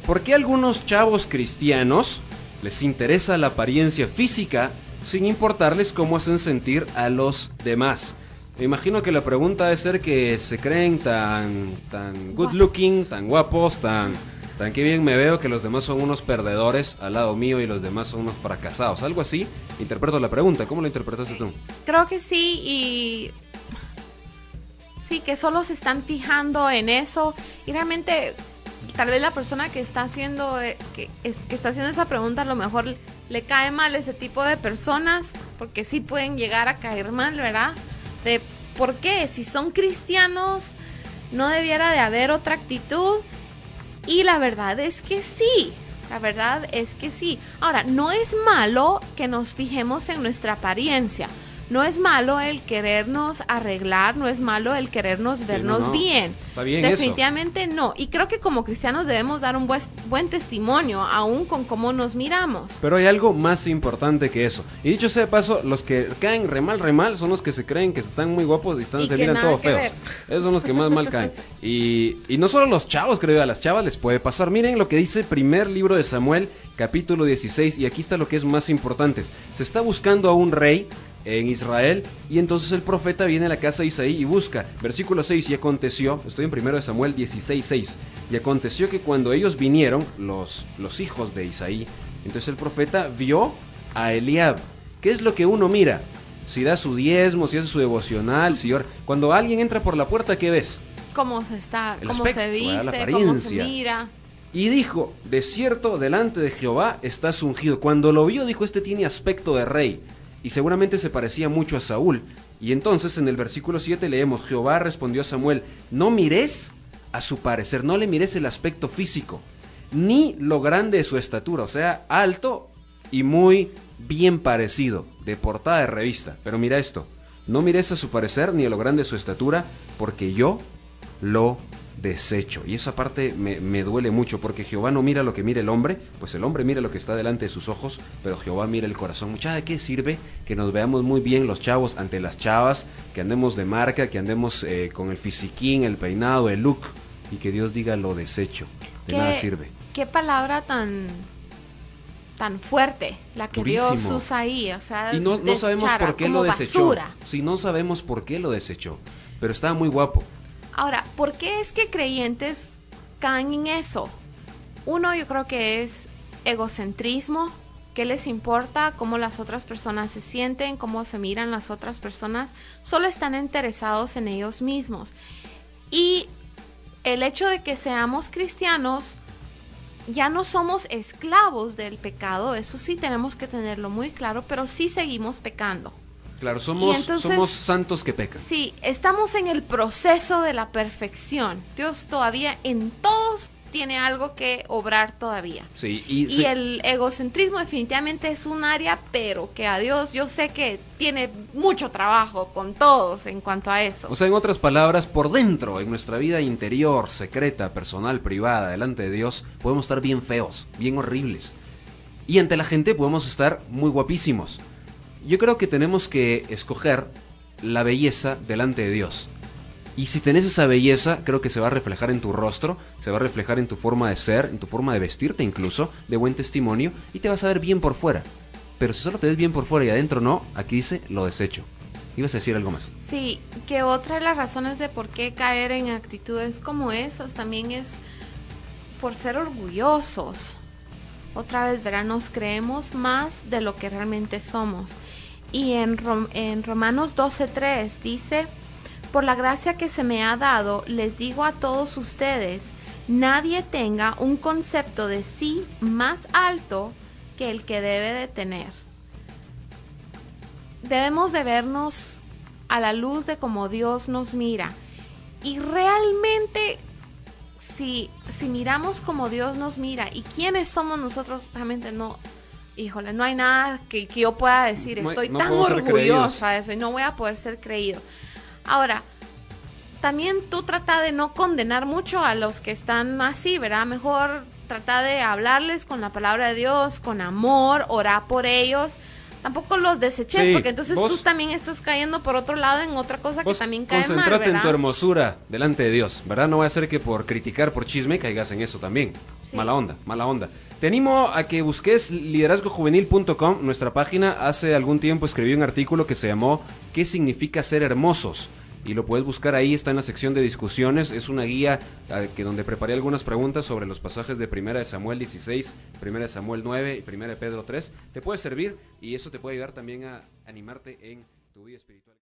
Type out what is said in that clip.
¿por qué a algunos chavos cristianos les interesa la apariencia física sin importarles cómo hacen sentir a los demás? Me imagino que la pregunta debe ser que se creen tan good looking, tan guapos, tan que bien me veo, que los demás son unos perdedores al lado mío y los demás son unos fracasados. Algo así, interpreto la pregunta. ¿Cómo la interpretaste tú? Creo que sí, y sí, que solo se están fijando en eso, y realmente tal vez la persona que está haciendo que está haciendo esa pregunta, a lo mejor le cae mal ese tipo de personas, porque sí pueden llegar a caer mal, ¿verdad? De por qué, si son cristianos, no debiera de haber otra actitud. Y la verdad es que sí, Ahora, no es malo que nos fijemos en nuestra apariencia, no es malo el querernos arreglar, no es malo el querernos vernos bien. Está bien. Definitivamente eso. No. Y creo que como cristianos debemos dar un buen testimonio, aún con cómo nos miramos. Pero hay algo más importante que eso. Y dicho sea de paso, los que caen re mal son los que se creen que están muy guapos y se miran todos feos. Esos son los que más mal caen. Y no solo a los chavos, creo, a las chavas les puede pasar. Miren lo que dice el primer libro de Samuel, capítulo 16. Y aquí está lo que es más importante. Se está buscando a un rey en Israel, y entonces el profeta viene a la casa de Isaí y busca. Versículo 6, y aconteció, estoy en 1 Samuel 16:6, y aconteció que cuando ellos vinieron, los hijos de Isaí, entonces el profeta vio a Eliab. ¿Qué es lo que uno mira? Si da su diezmo, si hace su devocional, si ora. Cuando alguien entra por la puerta, ¿qué ves? Cómo se está, el cómo aspecto, se viste, la cómo se mira. Y dijo, de cierto, delante de Jehová estás ungido. Cuando lo vio, dijo, este tiene aspecto de rey. Y seguramente se parecía mucho a Saúl. Y entonces en el versículo 7 leemos, Jehová respondió a Samuel, no mires a su parecer, no le mires el aspecto físico, ni lo grande de su estatura, o sea, alto y muy bien parecido, de portada de revista. Pero mira esto, no mires a su parecer ni a lo grande de su estatura, porque yo lo desecho. Y esa parte me duele mucho, porque Jehová no mira lo que mira el hombre, pues el hombre mira lo que está delante de sus ojos, pero Jehová mira el corazón. Mucha, ¿de qué sirve que nos veamos muy bien los chavos ante las chavas, que andemos de marca, que andemos con el fisiquín, el peinado, el look, y que Dios diga lo desecho? De nada sirve. Qué palabra tan fuerte la que Durísimo. Dios usa ahí, o sea, y no sabemos por qué lo desechó. Basura. Sí, no sabemos por qué lo desechó, pero estaba muy guapo. Ahora, ¿por qué es que creyentes caen en eso? Uno, yo creo que es egocentrismo. ¿Qué les importa cómo las otras personas se sienten, cómo se miran las otras personas? Solo están interesados en ellos mismos. Y el hecho de que seamos cristianos, ya no somos esclavos del pecado, eso sí tenemos que tenerlo muy claro, pero sí seguimos pecando. Claro, somos santos que pecan. Sí, estamos en el proceso de la perfección. Dios todavía en todos tiene algo que obrar todavía. Sí, y el egocentrismo definitivamente es un área, pero que a Dios yo sé que tiene mucho trabajo con todos en cuanto a eso. O sea, en otras palabras, por dentro, en nuestra vida interior, secreta, personal, privada, delante de Dios, podemos estar bien feos, bien horribles. Y ante la gente podemos estar muy guapísimos. Yo creo que tenemos que escoger la belleza delante de Dios. Y si tenés esa belleza, creo que se va a reflejar en tu rostro, se va a reflejar en tu forma de ser, en tu forma de vestirte incluso, de buen testimonio, y te vas a ver bien por fuera. Pero si solo te ves bien por fuera y adentro no, aquí dice, lo desecho. ¿Ibas a decir algo más? Sí, que otra de las razones de por qué caer en actitudes como esas también es por ser orgullosos. Otra vez, verán, nos creemos más de lo que realmente somos. Y en Romanos 12:3 dice, por la gracia que se me ha dado, les digo a todos ustedes, nadie tenga un concepto de sí más alto que el que debe de tener. Debemos de vernos a la luz de cómo Dios nos mira. Y realmente, si miramos como Dios nos mira y quiénes somos nosotros, realmente no, híjole, no hay nada que yo pueda decir, estoy tan orgullosa de eso y no voy a poder ser creído. Ahora, también tú trata de no condenar mucho a los que están así, ¿verdad? Mejor trata de hablarles con la palabra de Dios, con amor, orar por ellos, tampoco los deseches, Sí, porque entonces vos- tú también estás cayendo por otro lado en otra cosa que Vos también cae mal, concentrate en tu ¿verdad? hermosura delante de Dios, ¿verdad? No va a ser que por criticar, por chisme, caigas en eso también. Sí. Mala onda, mala onda. Te animo a que busques liderazgojuvenil.com, nuestra página. Hace algún tiempo escribí un artículo que se llamó ¿Qué significa ser hermosos? Y lo puedes buscar ahí, está en la sección de discusiones. Es una guía donde preparé algunas preguntas sobre los pasajes de 1 de Samuel 16, 1 de Samuel 9 y 1 de Pedro 3. Te puede servir y eso te puede ayudar también a animarte en tu vida espiritual.